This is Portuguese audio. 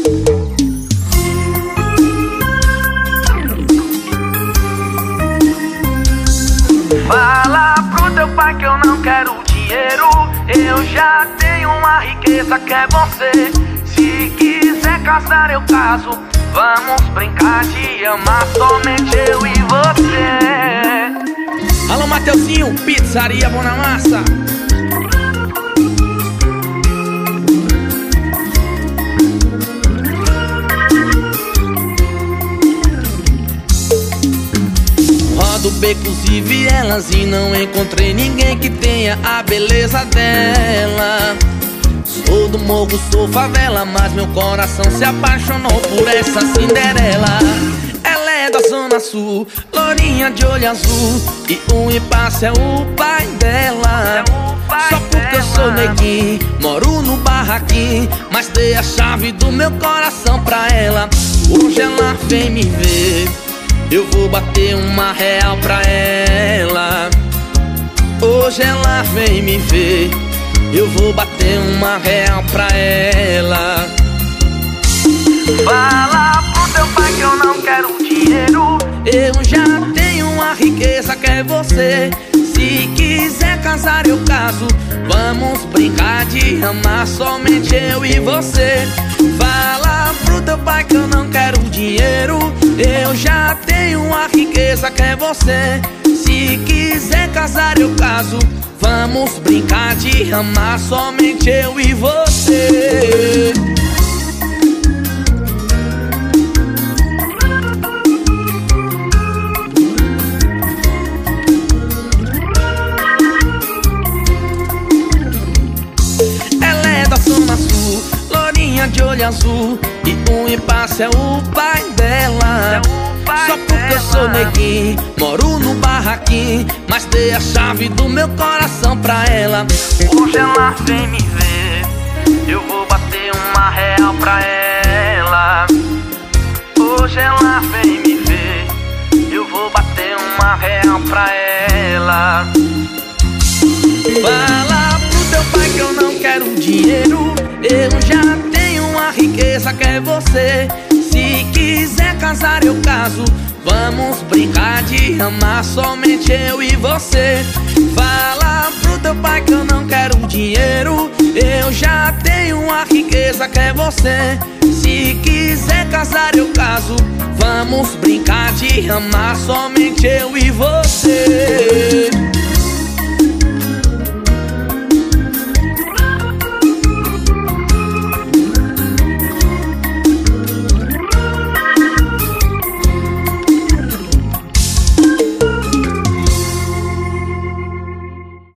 Fala pro teu pai que eu não quero dinheiro. Eu já tenho uma riqueza que é você. Se quiser casar eu caso. Vamos brincar de amar somente eu e você. Alô Mateuzinho, pizzaria Boa na Massa. Rodo becos e vielas e não encontrei ninguém que tenha a beleza dela. Sou do morro, sou favela, mas meu coração se apaixonou por essa Cinderela. Ela é da Zona Sul, lourinha de olho azul, e o impasse é o pai dela. Só porque eu sou neguinho, moro no barraquinho, mas dei a chave do meu coração pra ela. Hoje ela vem me ver, eu vou bater uma real pra ela. Hoje ela vem me ver, eu vou bater uma real pra ela. Fala pro teu pai que eu não quero dinheiro. Eu já tenho uma riqueza que é você. Se quiser casar eu caso. Vamos brincar de amar somente eu e você. Fala pro teu pai que eu não quero dinheiro. Eu já tenho uma riqueza que é você. Se quiser casar eu caso. Vamos brincar de amar somente eu e você. Ela é da Zona Sul, lourinha de olho azul, e o impasse é o pai dela. Só porque eu sou neguinho, moro no barraquinho, mas dei a chave do meu coração pra ela. Hoje ela vem me ver, eu vou bater uma real pra ela. Hoje ela vem me ver, eu vou bater uma real pra ela. Fala pro teu pai que eu não quero dinheiro. Eu já tenho uma riqueza que é você. Se quiser casar eu caso. Vamos brincar de amar somente eu e você. Fala pro teu pai que eu não quero dinheiro. Eu já tenho uma riqueza que é você. Se quiser casar eu caso. Vamos brincar de amar somente eu e você.